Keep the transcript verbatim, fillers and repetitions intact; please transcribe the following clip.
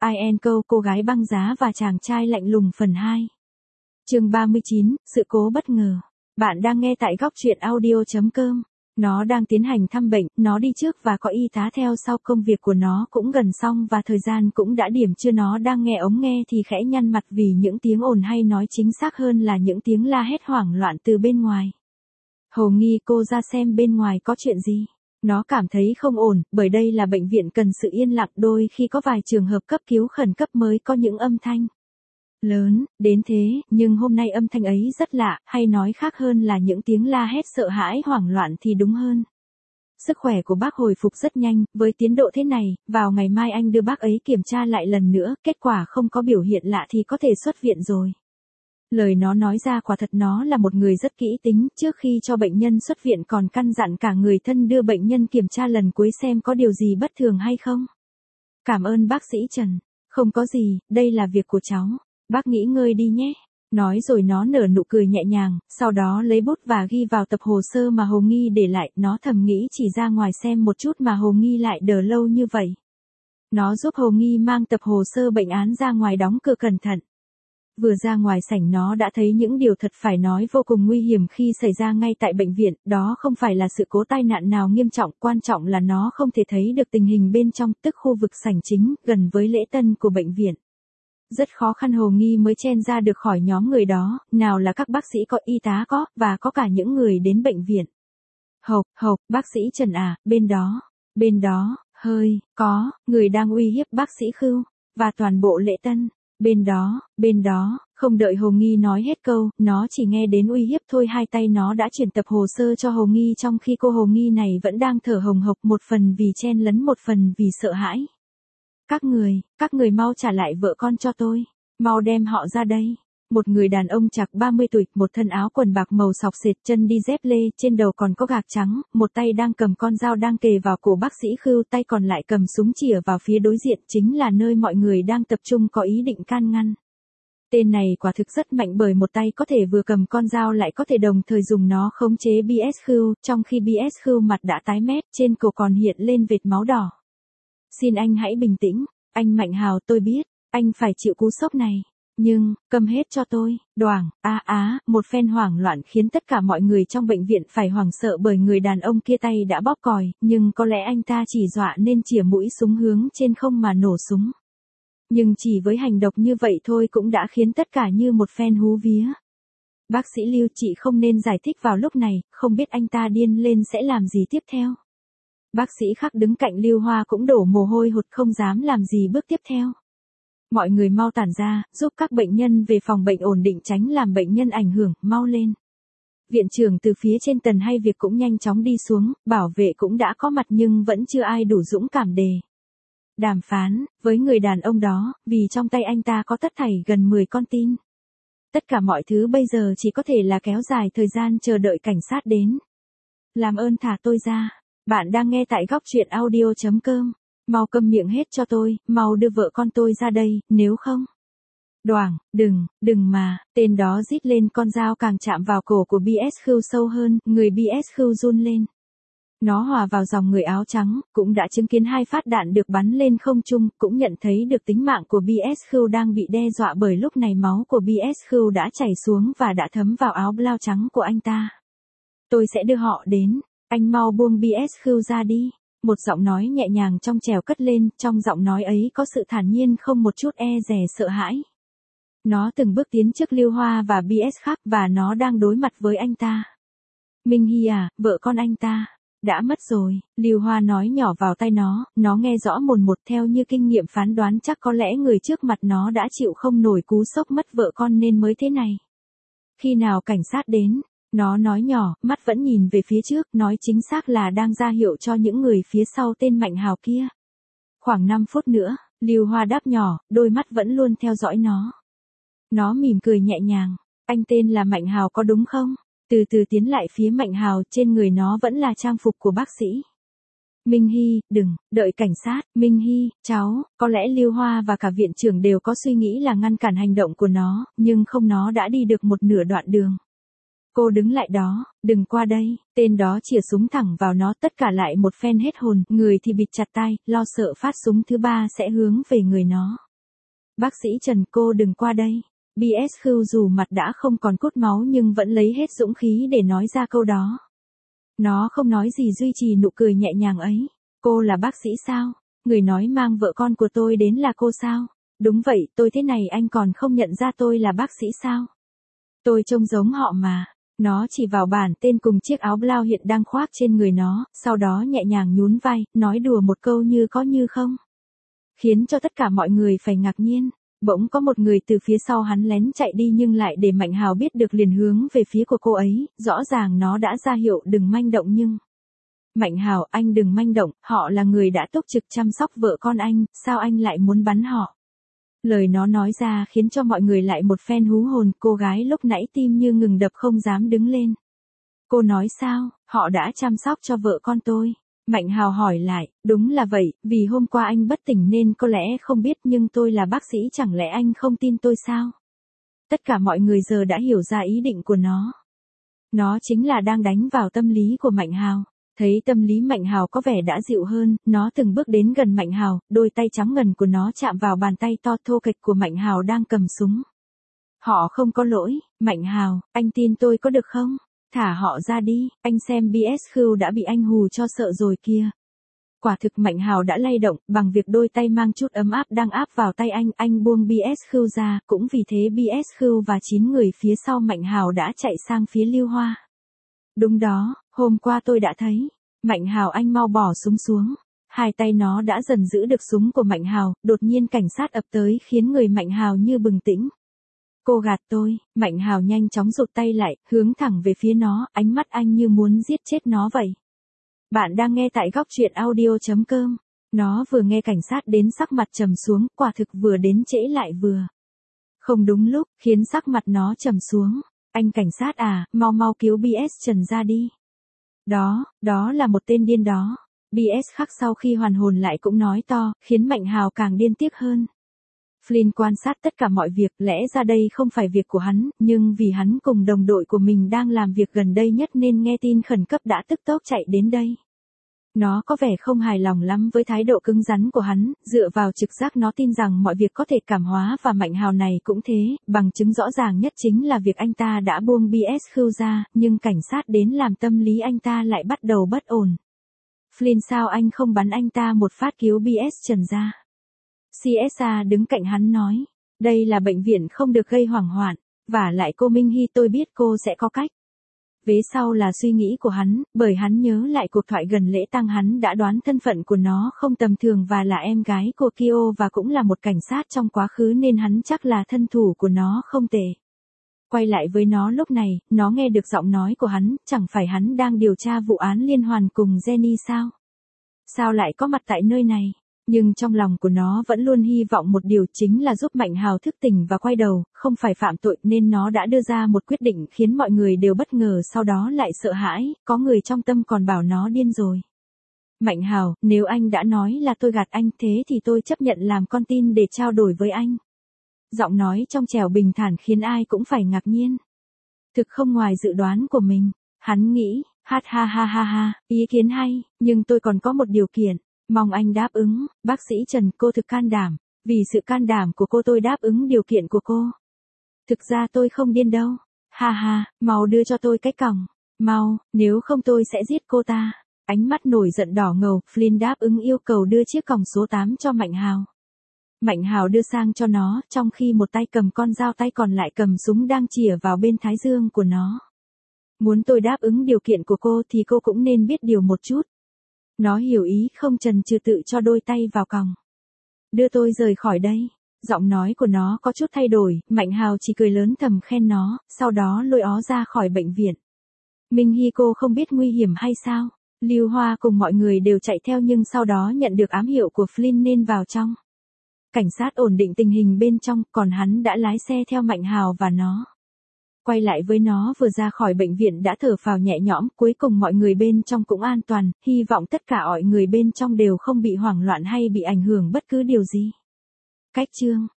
I and Co, cô gái băng giá và chàng trai lạnh lùng phần hai. Chương ba mươi chín, sự cố bất ngờ. Bạn đang nghe tại góc truyện audio chấm com. Nó đang tiến hành thăm bệnh, nó đi trước và có y tá theo sau, công việc của nó cũng gần xong và thời gian cũng đã điểm trưa. Nó đang nghe ống nghe thì khẽ nhăn mặt vì những tiếng ồn, hay nói chính xác hơn là những tiếng la hét hoảng loạn từ bên ngoài. Hồ nghi cô ra xem bên ngoài có chuyện gì. Nó cảm thấy không ổn, bởi đây là bệnh viện cần sự yên lặng, đôi khi có vài trường hợp cấp cứu khẩn cấp mới có những âm thanh lớn đến thế, nhưng hôm nay âm thanh ấy rất lạ, hay nói khác hơn là những tiếng la hét sợ hãi hoảng loạn thì đúng hơn. Sức khỏe của bác hồi phục rất nhanh, với tiến độ thế này, vào ngày mai anh đưa bác ấy kiểm tra lại lần nữa, kết quả không có biểu hiện lạ thì có thể xuất viện rồi. Lời nó nói ra quả thật nó là một người rất kỹ tính, trước khi cho bệnh nhân xuất viện còn căn dặn cả người thân đưa bệnh nhân kiểm tra lần cuối xem có điều gì bất thường hay không. Cảm ơn bác sĩ Trần. Không có gì, đây là việc của cháu. Bác nghỉ ngơi đi nhé. Nói rồi nó nở nụ cười nhẹ nhàng, sau đó lấy bút và ghi vào tập hồ sơ mà Hồ Nghi để lại. Nó thầm nghĩ chỉ ra ngoài xem một chút mà Hồ Nghi lại đờ lâu như vậy. Nó giúp Hồ Nghi mang tập hồ sơ bệnh án ra ngoài, đóng cửa cẩn thận. Vừa ra ngoài sảnh nó đã thấy những điều thật phải nói vô cùng nguy hiểm khi xảy ra ngay tại bệnh viện. Đó không phải là sự cố tai nạn nào nghiêm trọng, quan trọng là nó không thể thấy được tình hình bên trong, tức khu vực sảnh chính, gần với lễ tân của bệnh viện. Rất khó khăn Hồ Nghi mới chen ra được khỏi nhóm người đó, nào là các bác sĩ có, y tá có, và có cả những người đến bệnh viện. Hộc, hộc, bác sĩ Trần à, bên đó, bên đó, hơi, có, người đang uy hiếp bác sĩ Khưu, và toàn bộ lễ tân. Bên đó, bên đó, không đợi Hồ Nghi nói hết câu, nó chỉ nghe đến uy hiếp thôi. Hai tay nó đã chuyển tập hồ sơ cho Hồ Nghi trong khi cô Hồ Nghi này vẫn đang thở hồng hộc, một phần vì chen lấn, một phần vì sợ hãi. Các người, các người mau trả lại vợ con cho tôi, mau đem họ ra đây. Một người đàn ông chạc ba mươi tuổi, một thân áo quần bạc màu sọc sệt, chân đi dép lê, trên đầu còn có gạc trắng, một tay đang cầm con dao đang kề vào cổ bác sĩ Khưu, tay còn lại cầm súng chĩa vào phía đối diện, chính là nơi mọi người đang tập trung có ý định can ngăn. Tên này quả thực rất mạnh, bởi một tay có thể vừa cầm con dao lại có thể đồng thời dùng nó khống chế bê ét Khưu, trong khi bê ét Khưu mặt đã tái mét, trên cổ còn hiện lên vệt máu đỏ. Xin anh hãy bình tĩnh, anh Mạnh Hào, tôi biết, anh phải chịu cú sốc này. Nhưng, cầm hết cho tôi. Đoảng, á á, một phen hoảng loạn khiến tất cả mọi người trong bệnh viện phải hoảng sợ, bởi người đàn ông kia tay đã bóp còi, nhưng có lẽ anh ta chỉ dọa nên chĩa mũi súng hướng trên không mà nổ súng. Nhưng chỉ với hành động như vậy thôi cũng đã khiến tất cả như một phen hú vía. Bác sĩ Lưu, chị không nên giải thích vào lúc này, không biết anh ta điên lên sẽ làm gì tiếp theo. Bác sĩ khác đứng cạnh Lưu Hoa cũng đổ mồ hôi hột, không dám làm gì bước tiếp theo. Mọi người mau tản ra, giúp các bệnh nhân về phòng bệnh ổn định, tránh làm bệnh nhân ảnh hưởng, mau lên. Viện trưởng từ phía trên tầng hay việc cũng nhanh chóng đi xuống, bảo vệ cũng đã có mặt nhưng vẫn chưa ai đủ dũng cảm để đàm phán với người đàn ông đó, vì trong tay anh ta có tất thảy gần mười con tin. Tất cả mọi thứ bây giờ chỉ có thể là kéo dài thời gian chờ đợi cảnh sát đến. Làm ơn thả tôi ra. Bạn đang nghe tại góc truyện audio chấm com. Mau câm miệng hết cho tôi, mau đưa vợ con tôi ra đây, nếu không. Đoảng, đừng, đừng mà, tên đó rít lên, con dao càng chạm vào cổ của bê ét Khưu sâu hơn, người bê ét Khưu run lên. Nó hòa vào dòng người áo trắng, cũng đã chứng kiến hai phát đạn được bắn lên không trung, cũng nhận thấy được tính mạng của bê ét Khưu đang bị đe dọa, bởi lúc này máu của bê ét Khưu đã chảy xuống và đã thấm vào áo blau trắng của anh ta. Tôi sẽ đưa họ đến, anh mau buông bê ét Khưu ra đi. Một giọng nói nhẹ nhàng trong trẻo cất lên, trong giọng nói ấy có sự thản nhiên không một chút e dè sợ hãi. Nó từng bước tiến trước Lưu Hoa và bê ét khác, và nó đang đối mặt với anh ta. Minh Hy à, vợ con anh ta đã mất rồi, Lưu Hoa nói nhỏ vào tai nó, nó nghe rõ mồn một, theo như kinh nghiệm phán đoán chắc có lẽ người trước mặt nó đã chịu không nổi cú sốc mất vợ con nên mới thế này. Khi nào cảnh sát đến? Nó nói nhỏ, mắt vẫn nhìn về phía trước, nói chính xác là đang ra hiệu cho những người phía sau tên Mạnh Hào kia. Khoảng năm phút nữa, Lưu Hoa đáp nhỏ, đôi mắt vẫn luôn theo dõi nó. Nó mỉm cười nhẹ nhàng, anh tên là Mạnh Hào có đúng không? Từ từ tiến lại phía Mạnh Hào, trên người nó vẫn là trang phục của bác sĩ. Minh Hy, đừng, đợi cảnh sát, Minh Hy, cháu, có lẽ Lưu Hoa và cả viện trưởng đều có suy nghĩ là ngăn cản hành động của nó, nhưng không, nó đã đi được một nửa đoạn đường. Cô đứng lại đó, đừng qua đây, tên đó chĩa súng thẳng vào nó, tất cả lại một phen hết hồn, người thì bịt chặt tai, lo sợ phát súng thứ ba sẽ hướng về người nó. Bác sĩ Trần cô đừng qua đây. bê ét Khưu dù mặt đã không còn cốt máu nhưng vẫn lấy hết dũng khí để nói ra câu đó. Nó không nói gì duy trì nụ cười nhẹ nhàng ấy. Cô là bác sĩ sao? Người nói mang vợ con của tôi đến là cô sao? Đúng vậy, tôi thế này anh còn không nhận ra tôi là bác sĩ sao? Tôi trông giống họ mà. Nó chỉ vào bản tên cùng chiếc áo blau hiện đang khoác trên người nó, sau đó nhẹ nhàng nhún vai, nói đùa một câu như có như không. Khiến cho tất cả mọi người phải ngạc nhiên. Bỗng có một người từ phía sau hắn lén chạy đi nhưng lại để Mạnh Hào biết được liền hướng về phía của cô ấy, rõ ràng nó đã ra hiệu đừng manh động nhưng... Mạnh Hào, anh đừng manh động, họ là người đã túc trực chăm sóc vợ con anh, sao anh lại muốn bắn họ? Lời nó nói ra khiến cho mọi người lại một phen hú hồn, cô gái lúc nãy tim như ngừng đập không dám đứng lên. Cô nói sao, họ đã chăm sóc cho vợ con tôi. Mạnh Hào hỏi lại, đúng là vậy, vì hôm qua anh bất tỉnh nên có lẽ không biết nhưng tôi là bác sĩ chẳng lẽ anh không tin tôi sao? Tất cả mọi người giờ đã hiểu ra ý định của nó. Nó chính là đang đánh vào tâm lý của Mạnh Hào. Thấy tâm lý Mạnh Hào có vẻ đã dịu hơn, nó từng bước đến gần Mạnh Hào, đôi tay trắng ngần của nó chạm vào bàn tay to thô kệch của Mạnh Hào đang cầm súng. Họ không có lỗi, Mạnh Hào, anh tin tôi có được không? Thả họ ra đi, anh xem bê ét Khưu đã bị anh hù cho sợ rồi kia. Quả thực Mạnh Hào đã lay động, bằng việc đôi tay mang chút ấm áp đang áp vào tay anh, anh buông bê ét Khưu ra, cũng vì thế bê ét Khưu và chín người phía sau Mạnh Hào đã chạy sang phía Lưu Hoa. Đúng đó, hôm qua tôi đã thấy. Mạnh Hào anh mau bỏ súng xuống. Hai tay nó đã dần giữ được súng của Mạnh Hào, đột nhiên cảnh sát ập tới khiến người Mạnh Hào như bừng tỉnh. Cô gạt tôi, Mạnh Hào nhanh chóng rụt tay lại, hướng thẳng về phía nó, ánh mắt anh như muốn giết chết nó vậy. Bạn đang nghe tại góc truyện audio chấm com. Nó vừa nghe cảnh sát đến sắc mặt trầm xuống, quả thực vừa đến trễ lại vừa. Không đúng lúc, khiến sắc mặt nó trầm xuống. Anh cảnh sát à, mau mau cứu bê ét Trần ra đi. Đó, đó là một tên điên đó. bê ét khắc sau khi hoàn hồn lại cũng nói to, khiến Mạnh Hào càng điên tiếc hơn. Flynn quan sát tất cả mọi việc, lẽ ra đây không phải việc của hắn, nhưng vì hắn cùng đồng đội của mình đang làm việc gần đây nhất nên nghe tin khẩn cấp đã tức tốc chạy đến đây. Nó có vẻ không hài lòng lắm với thái độ cứng rắn của hắn, dựa vào trực giác nó tin rằng mọi việc có thể cảm hóa và Mạnh Hào này cũng thế, bằng chứng rõ ràng nhất chính là việc anh ta đã buông bê ét Khưu ra, nhưng cảnh sát đến làm tâm lý anh ta lại bắt đầu bất ổn. Flynn sao anh không bắn anh ta một phát cứu bê ét Trần ra? xê ét a đứng cạnh hắn nói, đây là bệnh viện không được gây hoảng loạn, và lại cô Minh Hy tôi biết cô sẽ có cách. Vế sau là suy nghĩ của hắn, bởi hắn nhớ lại cuộc thoại gần lễ tang hắn đã đoán thân phận của nó không tầm thường và là em gái của Kyo và cũng là một cảnh sát trong quá khứ nên hắn chắc là thân thủ của nó không tệ. Quay lại với nó lúc này, nó nghe được giọng nói của hắn, chẳng phải hắn đang điều tra vụ án liên hoàn cùng Jenny sao? Sao lại có mặt tại nơi này? Nhưng trong lòng của nó vẫn luôn hy vọng một điều chính là giúp Mạnh Hào thức tỉnh và quay đầu, không phải phạm tội nên nó đã đưa ra một quyết định khiến mọi người đều bất ngờ sau đó lại sợ hãi, có người trong tâm còn bảo nó điên rồi. Mạnh Hào, nếu anh đã nói là tôi gạt anh thế thì tôi chấp nhận làm con tin để trao đổi với anh. Giọng nói trong trẻo bình thản khiến ai cũng phải ngạc nhiên. Thực không ngoài dự đoán của mình, hắn nghĩ, hát ha ha ha ha, ý kiến hay, nhưng tôi còn có một điều kiện. Mong anh đáp ứng, bác sĩ Trần cô thực can đảm, vì sự can đảm của cô tôi đáp ứng điều kiện của cô. Thực ra tôi không điên đâu, ha ha, mau đưa cho tôi cái còng, mau, nếu không tôi sẽ giết cô ta. Ánh mắt nổi giận đỏ ngầu, Flynn đáp ứng yêu cầu đưa chiếc còng số tám cho Mạnh Hào. Mạnh Hào đưa sang cho nó, trong khi một tay cầm con dao tay còn lại cầm súng đang chĩa vào bên thái dương của nó. Muốn tôi đáp ứng điều kiện của cô thì cô cũng nên biết điều một chút. Nó hiểu ý không chần chừ tự cho đôi tay vào còng. Đưa tôi rời khỏi đây. Giọng nói của nó có chút thay đổi, Mạnh Hào chỉ cười lớn thầm khen nó, sau đó lôi ó ra khỏi bệnh viện. Minh Hy cô không biết nguy hiểm hay sao? Lưu Hoa cùng mọi người đều chạy theo nhưng sau đó nhận được ám hiệu của Flynn nên vào trong. Cảnh sát ổn định tình hình bên trong, còn hắn đã lái xe theo Mạnh Hào và nó. Quay lại với nó vừa ra khỏi bệnh viện đã thở phào nhẹ nhõm, cuối cùng mọi người bên trong cũng an toàn, hy vọng tất cả mọi người bên trong đều không bị hoảng loạn hay bị ảnh hưởng bất cứ điều gì. Cách chương